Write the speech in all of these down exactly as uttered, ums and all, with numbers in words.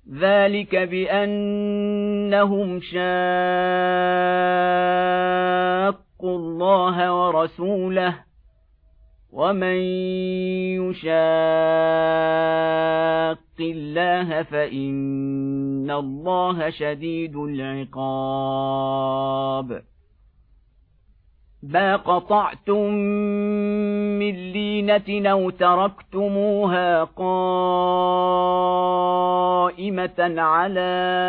ذلك بأنهم شاقوا الله ورسوله ومن يشاق الله فإن الله شديد العقاب ما قطعتم من لينة أو تركتموها قائمة على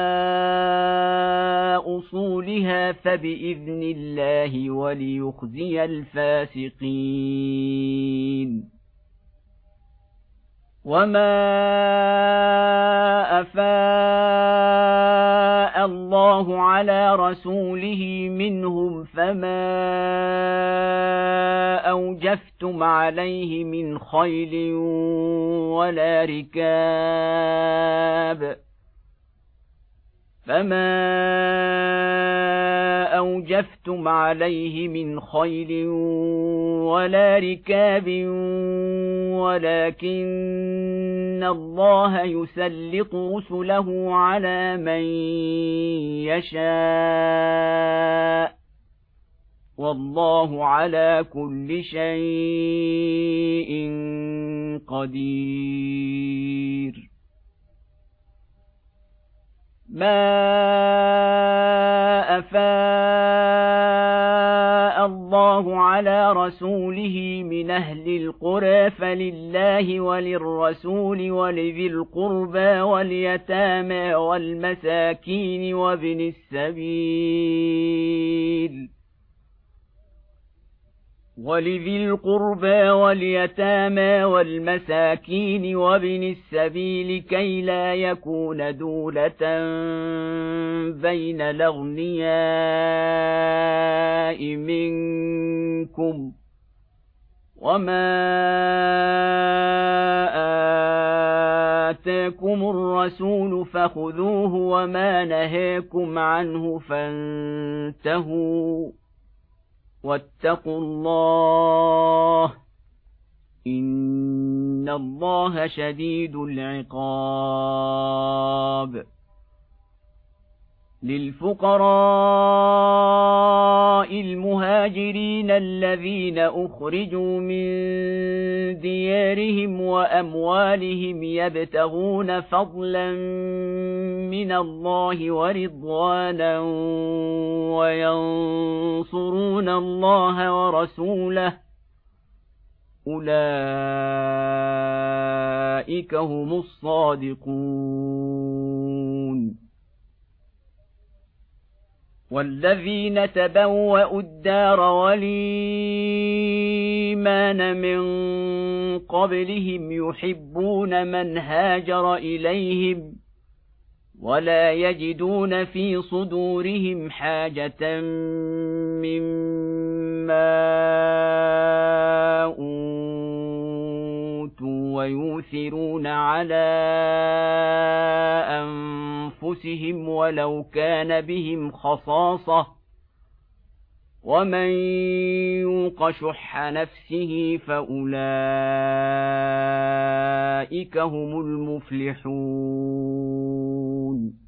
أصولها فبإذن الله وليخزي الفاسقين وما أفاء الله على رسوله منهم فما أوجفتم عليه من خيل ولا ركاب فما أوجفتم عليه من خيل ولا ركاب ولكن الله يسلط رسله على من يشاء والله على كل شيء قدير ما أفاء الله على رسوله من أهل القرى فلله وللرسول ولذي القربى واليتامى والمساكين وابن السبيل ولذي القربى واليتامى والمساكين وابن السبيل كي لا يكون دولة بين الأغنياء منكم وما آتاكم الرسول فخذوه وما نهاكم عنه فانتهوا واتقوا الله إن الله شديد العقاب للفقراء المهاجرين الذين أخرجوا من ديارهم وأموالهم يبتغون فضلا من الله ورضوانا وينصرون الله ورسوله أولئك هم الصادقون والذين تبوأوا الدار والإيمان من قبلهم يحبون من هاجر إليهم ولا يجدون في صدورهم حاجة مما أوتوا ويؤثرون على أنفسهم ولو كان بهم خصاصة ومن يوق شح نفسه فأولئك هم المفلحون